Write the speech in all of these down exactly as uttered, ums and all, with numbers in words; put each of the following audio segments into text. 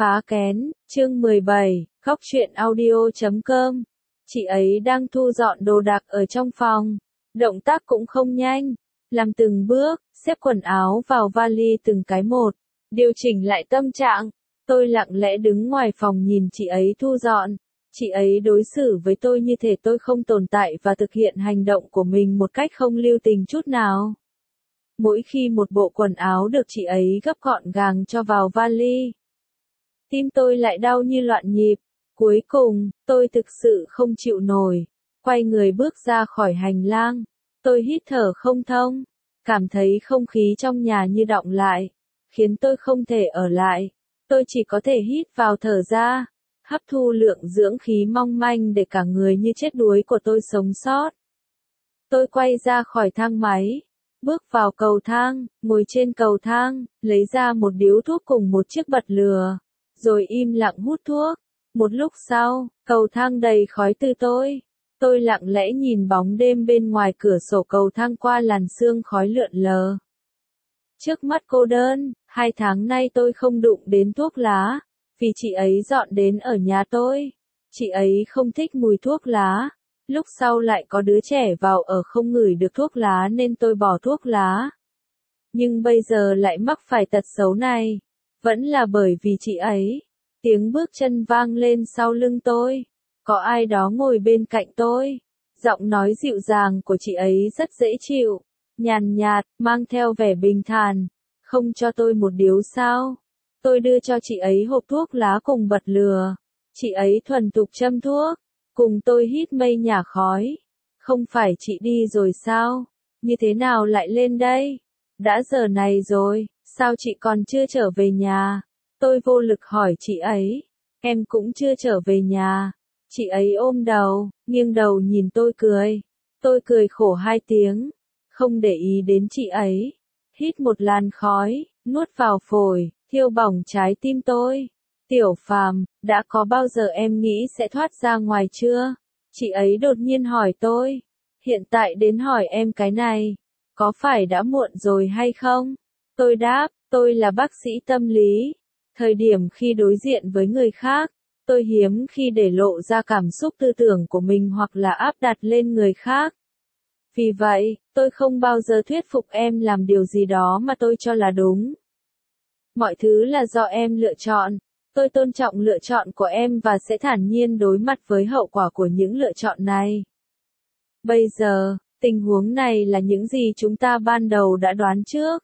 Phá kén, chương mười bảy, khóc chuyện audio chấm com. Chị ấy đang thu dọn đồ đạc ở trong phòng. Động tác cũng không nhanh. Làm từng bước, xếp quần áo vào vali từng cái một. Điều chỉnh lại tâm trạng. Tôi lặng lẽ đứng ngoài phòng nhìn chị ấy thu dọn. Chị ấy đối xử với tôi như thể tôi không tồn tại và thực hiện hành động của mình một cách không lưu tình chút nào. Mỗi khi một bộ quần áo được chị ấy gấp gọn gàng cho vào vali, tim tôi lại đau như loạn nhịp. Cuối cùng, tôi thực sự không chịu nổi. Quay người bước ra khỏi hành lang. Tôi hít thở không thông. Cảm thấy không khí trong nhà như đọng lại. Khiến tôi không thể ở lại. Tôi chỉ có thể hít vào thở ra. Hấp thu lượng dưỡng khí mong manh để cả người như chết đuối của tôi sống sót. Tôi quay ra khỏi thang máy. Bước vào cầu thang, ngồi trên cầu thang, lấy ra một điếu thuốc cùng một chiếc bật lửa. Rồi im lặng hút thuốc. Một lúc sau, cầu thang đầy khói từ tôi. Tôi lặng lẽ nhìn bóng đêm bên ngoài cửa sổ cầu thang qua làn sương khói lượn lờ. Trước mắt cô đơn, hai tháng nay tôi không đụng đến thuốc lá, vì chị ấy dọn đến ở nhà tôi. Chị ấy không thích mùi thuốc lá. Lúc sau lại có đứa trẻ vào ở không ngửi được thuốc lá nên tôi bỏ thuốc lá. Nhưng bây giờ lại mắc phải tật xấu này. Vẫn là bởi vì chị ấy. Tiếng bước chân vang lên sau lưng tôi. Có ai đó ngồi bên cạnh tôi. Giọng nói dịu dàng của chị ấy rất dễ chịu. Nhàn nhạt, mang theo vẻ bình thản. Không cho tôi một điếu sao? Tôi đưa cho chị ấy hộp thuốc lá cùng bật lửa. Chị ấy thuần thục châm thuốc. Cùng tôi hít mây nhả khói. Không phải chị đi rồi sao? Như thế nào lại lên đây? Đã giờ này rồi, sao chị còn chưa trở về nhà? Tôi vô lực hỏi chị ấy. Em cũng chưa trở về nhà. Chị ấy ôm đầu, nghiêng đầu nhìn tôi cười. Tôi cười khổ hai tiếng. Không để ý đến chị ấy. Hít một làn khói, nuốt vào phổi, thiêu bỏng trái tim tôi. Tiểu Phàm, đã có bao giờ em nghĩ sẽ thoát ra ngoài chưa? Chị ấy đột nhiên hỏi tôi. Hiện tại đến hỏi em cái này. Có phải đã muộn rồi hay không? Tôi đáp, tôi là bác sĩ tâm lý. Thời điểm khi đối diện với người khác, tôi hiếm khi để lộ ra cảm xúc tư tưởng của mình hoặc là áp đặt lên người khác. Vì vậy, tôi không bao giờ thuyết phục em làm điều gì đó mà tôi cho là đúng. Mọi thứ là do em lựa chọn. Tôi tôn trọng lựa chọn của em và sẽ thản nhiên đối mặt với hậu quả của những lựa chọn này. Bây giờ, tình huống này là những gì chúng ta ban đầu đã đoán trước.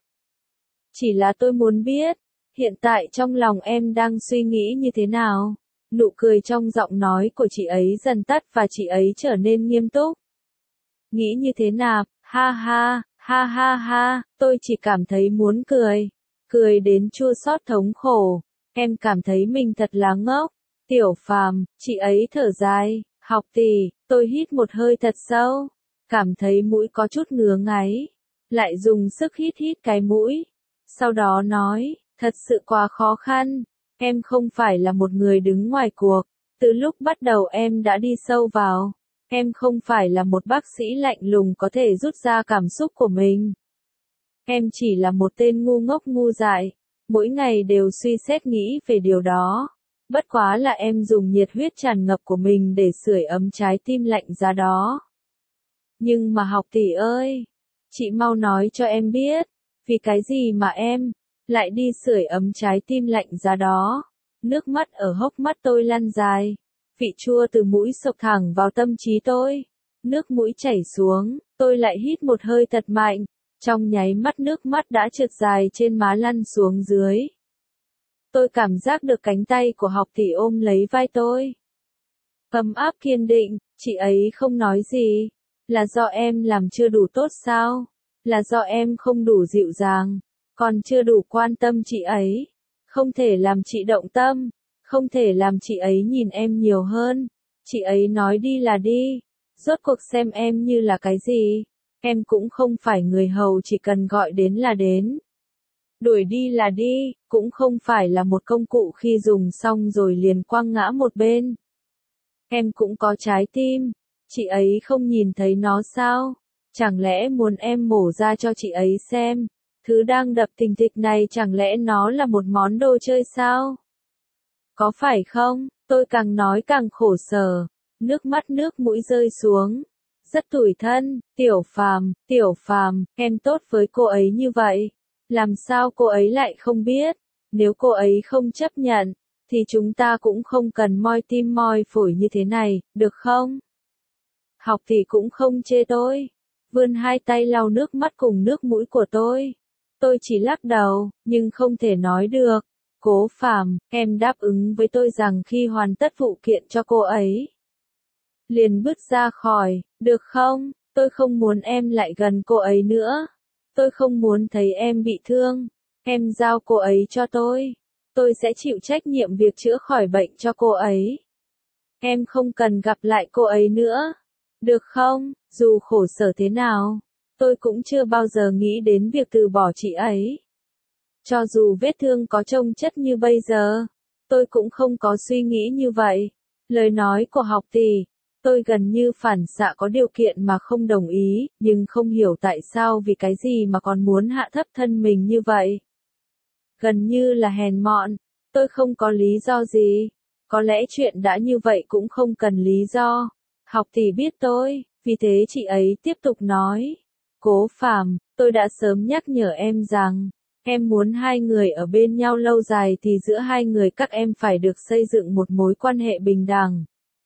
Chỉ là tôi muốn biết, hiện tại trong lòng em đang suy nghĩ như thế nào? Nụ cười trong giọng nói của chị ấy dần tắt và chị ấy trở nên nghiêm túc. Nghĩ như thế nào? Ha ha, ha ha ha, tôi chỉ cảm thấy muốn cười. Cười đến chua xót thống khổ. Em cảm thấy mình thật là ngốc. Tiểu Phàm, chị ấy thở dài. Học tỷ, tôi hít một hơi thật sâu. Cảm thấy mũi có chút ngứa ngáy. Lại dùng sức hít hít cái mũi. Sau đó nói, thật sự quá khó khăn. Em không phải là một người đứng ngoài cuộc. Từ lúc bắt đầu em đã đi sâu vào. Em không phải là một bác sĩ lạnh lùng có thể rút ra cảm xúc của mình. Em chỉ là một tên ngu ngốc ngu dại. Mỗi ngày đều suy xét nghĩ về điều đó. Bất quá là em dùng nhiệt huyết tràn ngập của mình để sưởi ấm trái tim lạnh giá đó. Nhưng mà học tỷ ơi, chị mau nói cho em biết, vì cái gì mà em lại đi sưởi ấm trái tim lạnh giá đó. Nước mắt ở hốc mắt tôi lăn dài. Vị chua từ mũi sộc thẳng vào tâm trí tôi. Nước mũi chảy xuống, tôi lại hít một hơi thật mạnh. Trong nháy mắt nước mắt đã trượt dài trên má lăn xuống dưới. Tôi cảm giác được cánh tay của học tỷ ôm lấy vai tôi. Ấm áp kiên định, chị ấy không nói gì. Là do em làm chưa đủ tốt sao? Là do em không đủ dịu dàng, còn chưa đủ quan tâm chị ấy. Không thể làm chị động tâm, không thể làm chị ấy nhìn em nhiều hơn. Chị ấy nói đi là đi, rốt cuộc xem em như là cái gì? Em cũng không phải người hầu chỉ cần gọi đến là đến. Đuổi đi là đi, cũng không phải là một công cụ khi dùng xong rồi liền quăng ngã một bên. Em cũng có trái tim, chị ấy không nhìn thấy nó sao? Chẳng lẽ muốn em mổ ra cho chị ấy xem? Thứ đang đập thình thịch này chẳng lẽ nó là một món đồ chơi sao? Có phải không? Tôi càng nói càng khổ sở, nước mắt nước mũi rơi xuống. Rất tủi thân, Tiểu Phàm, Tiểu Phàm, em tốt với cô ấy như vậy. Làm sao cô ấy lại không biết? Nếu cô ấy không chấp nhận, thì chúng ta cũng không cần moi tim moi phổi như thế này, được không? Học thì cũng không chê tôi. Vươn hai tay lau nước mắt cùng nước mũi của tôi. Tôi chỉ lắc đầu, nhưng không thể nói được. Cố Phàm, em đáp ứng với tôi rằng khi hoàn tất vụ kiện cho cô ấy, liền bước ra khỏi, được không? Tôi không muốn em lại gần cô ấy nữa. Tôi không muốn thấy em bị thương. Em giao cô ấy cho tôi. Tôi sẽ chịu trách nhiệm việc chữa khỏi bệnh cho cô ấy. Em không cần gặp lại cô ấy nữa. Được không? Dù khổ sở thế nào, tôi cũng chưa bao giờ nghĩ đến việc từ bỏ chị ấy. Cho dù vết thương có trông chất như bây giờ, tôi cũng không có suy nghĩ như vậy. Lời nói của Học Tỷ, tôi gần như phản xạ có điều kiện mà không đồng ý, nhưng không hiểu tại sao vì cái gì mà còn muốn hạ thấp thân mình như vậy. Gần như là hèn mọn, tôi không có lý do gì. Có lẽ chuyện đã như vậy cũng không cần lý do. Học Tỷ biết tôi, vì thế chị ấy tiếp tục nói. Cố Phàm, tôi đã sớm nhắc nhở em rằng, em muốn hai người ở bên nhau lâu dài thì giữa hai người các em phải được xây dựng một mối quan hệ bình đẳng.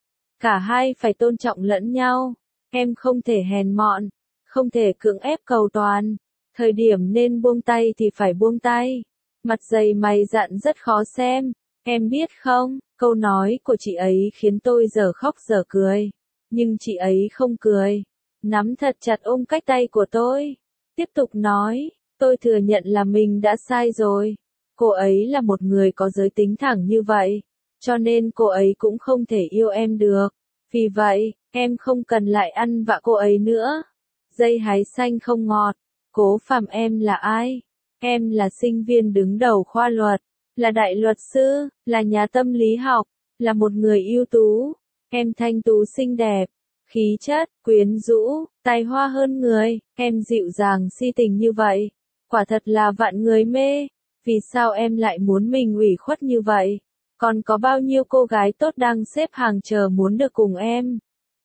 Cả hai phải tôn trọng lẫn nhau. Em không thể hèn mọn, không thể cưỡng ép cầu toàn. Thời điểm nên buông tay thì phải buông tay. Mặt dày mày dạn rất khó xem. Em biết không, câu nói của chị ấy khiến tôi giờ khóc giờ cười. Nhưng chị ấy không cười. Nắm thật chặt ôm cách tay của tôi. Tiếp tục nói, tôi thừa nhận là mình đã sai rồi. Cô ấy là một người có giới tính thẳng như vậy. Cho nên cô ấy cũng không thể yêu em được. Vì vậy, em không cần lại ăn vạ cô ấy nữa. Dây hái xanh không ngọt. Cố Phàm, em là ai? Em là sinh viên đứng đầu khoa luật, là đại luật sư, là nhà tâm lý học, là một người ưu tú. Em thanh tú xinh đẹp, khí chất, quyến rũ, tài hoa hơn người. Em dịu dàng si tình như vậy. Quả thật là vạn người mê. Vì sao em lại muốn mình ủy khuất như vậy? Còn có bao nhiêu cô gái tốt đang xếp hàng chờ muốn được cùng em.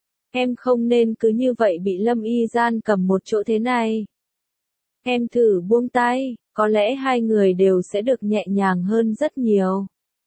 Em không nên cứ như vậy bị Lâm Y gian cầm một chỗ thế này. Em thử buông tay, có lẽ hai người đều sẽ được nhẹ nhàng hơn rất nhiều.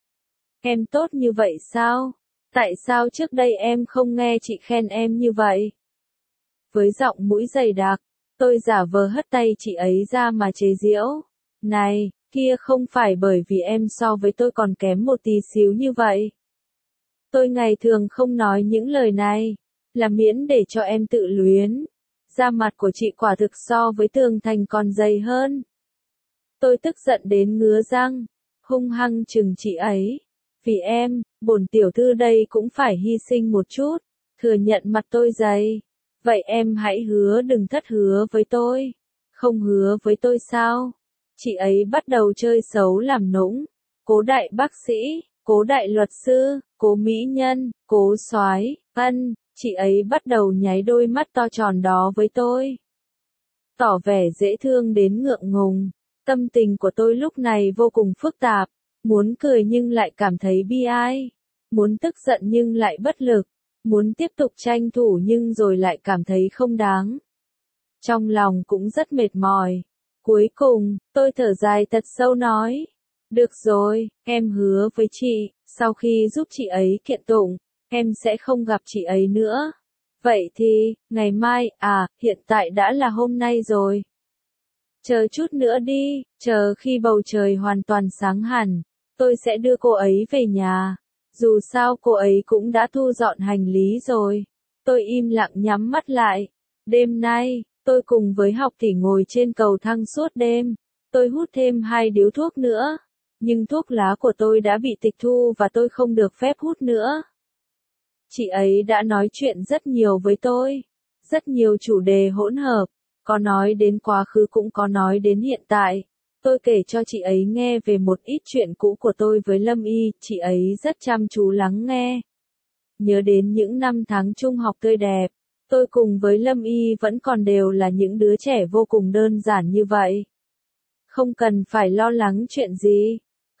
Em tốt như vậy sao? Tại sao trước đây em không nghe chị khen em như vậy? Với giọng mũi dày đặc, tôi giả vờ hất tay chị ấy ra mà chế giễu. Này, kia không phải bởi vì em so với tôi còn kém một tí xíu như vậy. Tôi ngày thường không nói những lời này, là miễn để cho em tự luyến. Da mặt của chị quả thực so với tường thành còn dày hơn. Tôi tức giận đến ngứa răng, hung hăng chừng chị ấy. Vì em, bổn tiểu thư đây cũng phải hy sinh một chút, thừa nhận mặt tôi dày. Vậy em hãy hứa đừng thất hứa với tôi. Không hứa với tôi sao? Chị ấy bắt đầu chơi xấu làm nũng. Cố đại bác sĩ, cố đại luật sư, cố mỹ nhân, cố soái, ân, chị ấy bắt đầu nháy đôi mắt to tròn đó với tôi. Tỏ vẻ dễ thương đến ngượng ngùng. Tâm tình của tôi lúc này vô cùng phức tạp. Muốn cười nhưng lại cảm thấy bi ai. Muốn tức giận nhưng lại bất lực. Muốn tiếp tục tranh thủ nhưng rồi lại cảm thấy không đáng. Trong lòng cũng rất mệt mỏi. Cuối cùng, tôi thở dài thật sâu nói. Được rồi, em hứa với chị, sau khi giúp chị ấy kiện tụng, em sẽ không gặp chị ấy nữa. Vậy thì, ngày mai, à, hiện tại đã là hôm nay rồi. Chờ chút nữa đi, chờ khi bầu trời hoàn toàn sáng hẳn, tôi sẽ đưa cô ấy về nhà. Dù sao cô ấy cũng đã thu dọn hành lý rồi. Tôi im lặng nhắm mắt lại. Đêm nay, tôi cùng với Học Tỷ ngồi trên cầu thang suốt đêm. Tôi hút thêm hai điếu thuốc nữa. Nhưng thuốc lá của tôi đã bị tịch thu và tôi không được phép hút nữa. Chị ấy đã nói chuyện rất nhiều với tôi. Rất nhiều chủ đề hỗn hợp. Có nói đến quá khứ cũng có nói đến hiện tại. Tôi kể cho chị ấy nghe về một ít chuyện cũ của tôi với Lâm Y, chị ấy rất chăm chú lắng nghe. Nhớ đến những năm tháng trung học tươi đẹp, tôi cùng với Lâm Y vẫn còn đều là những đứa trẻ vô cùng đơn giản như vậy. Không cần phải lo lắng chuyện gì,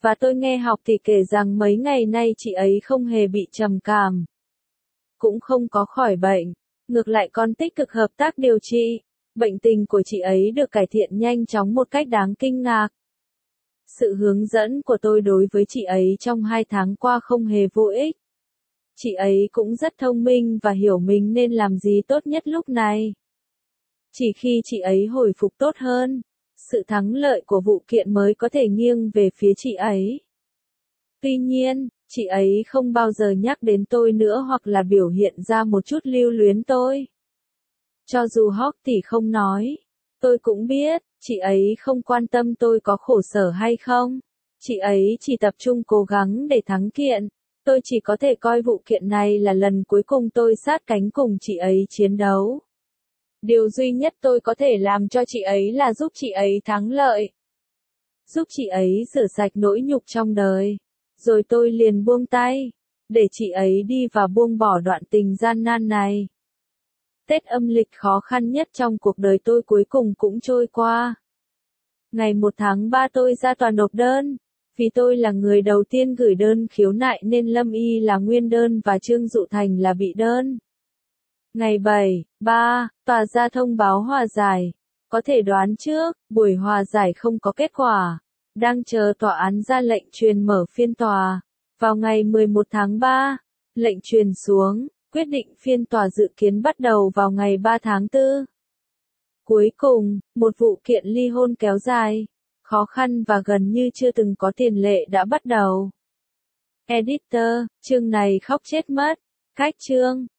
Và tôi nghe học thì kể rằng mấy ngày nay chị ấy không hề bị trầm cảm. Cũng không có khỏi bệnh. Ngược lại còn tích cực hợp tác điều trị. Bệnh tình của chị ấy được cải thiện nhanh chóng một cách đáng kinh ngạc. Sự hướng dẫn của tôi đối với chị ấy trong hai tháng qua không hề vô ích. Chị ấy cũng rất thông minh và hiểu mình nên làm gì tốt nhất lúc này. Chỉ khi chị ấy hồi phục tốt hơn, sự thắng lợi của vụ kiện mới có thể nghiêng về phía chị ấy. Tuy nhiên, chị ấy không bao giờ nhắc đến tôi nữa hoặc là biểu hiện ra một chút lưu luyến tôi. Cho dù Hawk tỷ không nói, tôi cũng biết, chị ấy không quan tâm tôi có khổ sở hay không. Chị ấy chỉ tập trung cố gắng để thắng kiện. Tôi chỉ có thể coi vụ kiện này là lần cuối cùng tôi sát cánh cùng chị ấy chiến đấu. Điều duy nhất tôi có thể làm cho chị ấy là giúp chị ấy thắng lợi. Giúp chị ấy rửa sạch nỗi nhục trong đời. Rồi tôi liền buông tay, để chị ấy đi và buông bỏ đoạn tình gian nan này. Tết âm lịch khó khăn nhất trong cuộc đời tôi cuối cùng cũng trôi qua. Ngày một tháng ba tôi ra tòa nộp đơn. Vì tôi là người đầu tiên gửi đơn khiếu nại nên Lâm Y là nguyên đơn và Trương Dụ Thành là bị đơn. Ngày bảy, ba, tòa ra thông báo hòa giải. Có thể đoán trước, buổi hòa giải không có kết quả. Đang chờ tòa án ra lệnh truyền mở phiên tòa. Vào ngày mười một tháng ba, lệnh truyền xuống, quyết định phiên tòa dự kiến bắt đầu vào ngày ba tháng tư. Cuối cùng, một vụ kiện ly hôn kéo dài, khó khăn và gần như chưa từng có tiền lệ đã bắt đầu. Editor, chương này khóc chết mất. Cách chương